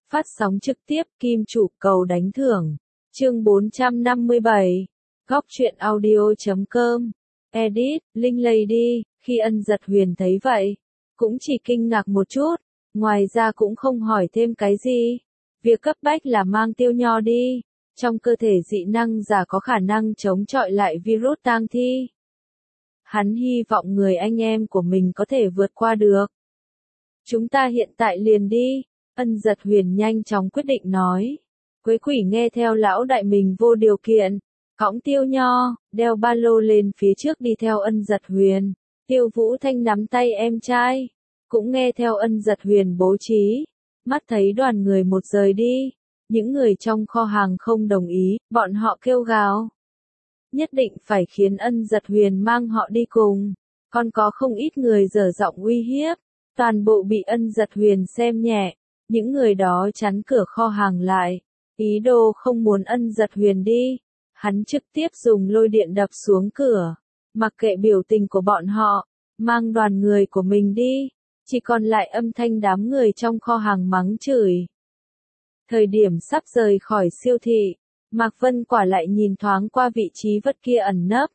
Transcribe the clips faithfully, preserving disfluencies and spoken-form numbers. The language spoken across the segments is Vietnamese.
Phát sóng trực tiếp Kim Chủ cầu đánh thưởng. Chương bốn trăm năm mươi bảy. Góc truyện audio chấm com. Edit, Linh Lady. Khi Ân Dật Huyền thấy vậy, cũng chỉ kinh ngạc một chút, ngoài ra cũng không hỏi thêm cái gì. Việc cấp bách là mang Tiêu Nho đi. Trong cơ thể dị năng giả có khả năng chống chọi lại virus tang thi. Hắn hy vọng người anh em của mình có thể vượt qua được. Chúng ta hiện tại liền đi. Ân Dật Huyền nhanh chóng quyết định nói. Quế Quỷ nghe theo lão đại mình vô điều kiện, cõng Tiêu Nho, đeo ba lô lên phía trước đi theo Ân Dật Huyền. Tiêu Vũ Thanh nắm tay em trai, cũng nghe theo Ân Dật Huyền bố trí. Mắt thấy đoàn người một rời đi, những người trong kho hàng không đồng ý, bọn họ kêu gào. Nhất định phải khiến Ân Dật Huyền mang họ đi cùng, còn có không ít người dở giọng uy hiếp, toàn bộ bị Ân Dật Huyền xem nhẹ. Những người đó chắn cửa kho hàng lại, ý đồ không muốn Ân Dật Huyền đi. Hắn trực tiếp dùng lôi điện đập xuống cửa, mặc kệ biểu tình của bọn họ, mang đoàn người của mình đi. Chỉ còn lại âm thanh đám người trong kho hàng mắng chửi. Thời điểm sắp rời khỏi siêu thị, Mạc Vân Quả lại nhìn thoáng qua vị trí vật kia ẩn nấp.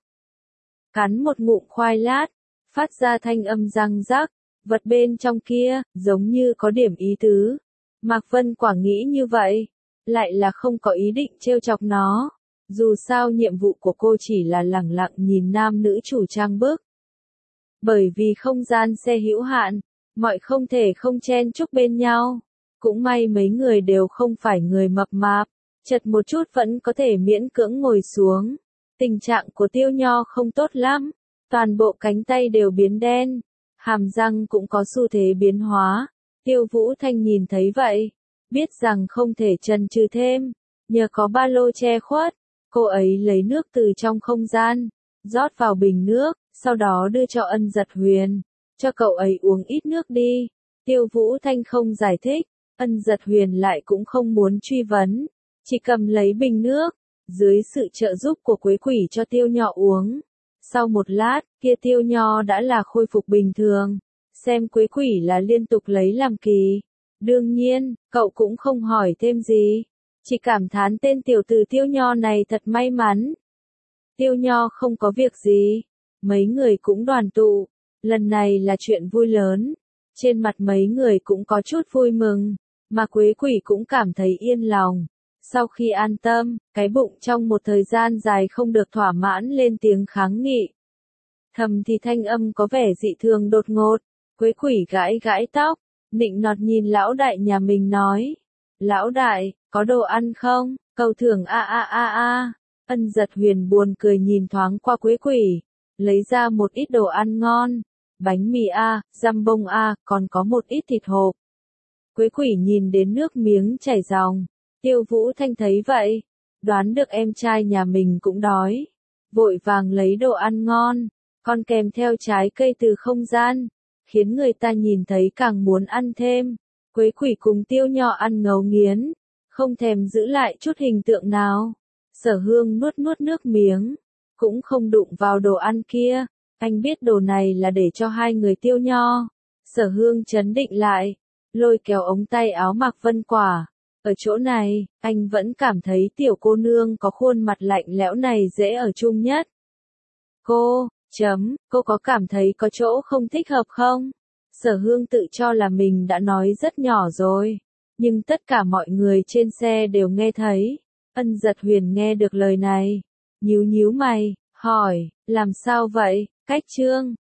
Cắn một ngụm khoai lát, phát ra thanh âm răng rắc. Vật bên trong kia, giống như có điểm ý tứ. Mạc Vân Quả nghĩ như vậy, lại là không có ý định trêu chọc nó. Dù sao nhiệm vụ của cô chỉ là lẳng lặng nhìn nam nữ chủ trang bức. Bởi vì không gian xe hữu hạn, mọi không thể không chen chúc bên nhau. Cũng may mấy người đều không phải người mập mạp, chật một chút vẫn có thể miễn cưỡng ngồi xuống. Tình trạng của Tiêu Nho không tốt lắm, toàn bộ cánh tay đều biến đen. Hàm răng cũng có xu thế biến hóa. Tiêu Vũ Thanh nhìn thấy vậy, biết rằng không thể chần chừ thêm, nhờ có ba lô che khuất, cô ấy lấy nước từ trong không gian, rót vào bình nước, sau đó đưa cho Ân Dật Huyền, cho cậu ấy uống ít nước đi. Tiêu Vũ Thanh không giải thích, Ân Dật Huyền lại cũng không muốn truy vấn, chỉ cầm lấy bình nước, dưới sự trợ giúp của Quế Quỷ cho Tiêu Nho uống. Sau một lát, kia Tiêu Nho đã là khôi phục bình thường, xem Quế Quỷ là liên tục lấy làm kỳ. Đương nhiên, cậu cũng không hỏi thêm gì, chỉ cảm thán tên tiểu tử Tiêu Nho này thật may mắn. Tiêu Nho không có việc gì, mấy người cũng đoàn tụ, lần này là chuyện vui lớn. Trên mặt mấy người cũng có chút vui mừng, mà Quế Quỷ cũng cảm thấy yên lòng. Sau khi an tâm, cái bụng trong một thời gian dài không được thỏa mãn lên tiếng kháng nghị. Thầm thì thanh âm có vẻ dị thường đột ngột, Quế Quỷ gãi gãi tóc, nịnh nọt nhìn lão đại nhà mình nói. Lão đại, có đồ ăn không? Cầu thưởng a a a a. Ân Dật Huyền buồn cười nhìn thoáng qua Quế Quỷ, lấy ra một ít đồ ăn ngon. Bánh mì a, dăm bông a, còn có một ít thịt hộp. Quế Quỷ nhìn đến nước miếng chảy ròng. Tiêu Vũ Thanh thấy vậy, đoán được em trai nhà mình cũng đói, vội vàng lấy đồ ăn ngon, còn kèm theo trái cây từ không gian, khiến người ta nhìn thấy càng muốn ăn thêm. Quế Quỷ cùng Tiêu Nho ăn ngấu nghiến, không thèm giữ lại chút hình tượng nào. Sở Hương nuốt nuốt nước miếng, cũng không đụng vào đồ ăn kia, anh biết đồ này là để cho hai người Tiêu Nho. Sở Hương trấn định lại, lôi kéo ống tay áo Mạc Vân Quả. Ở chỗ này, anh vẫn cảm thấy tiểu cô nương có khuôn mặt lạnh lẽo này dễ ở chung nhất. Cô, chấm, cô có cảm thấy có chỗ không thích hợp không? Sở Hương tự cho là mình đã nói rất nhỏ rồi, nhưng tất cả mọi người trên xe đều nghe thấy. Ân Dật Huyền nghe được lời này, nhíu nhíu mày, hỏi, làm sao vậy, Cách Trương?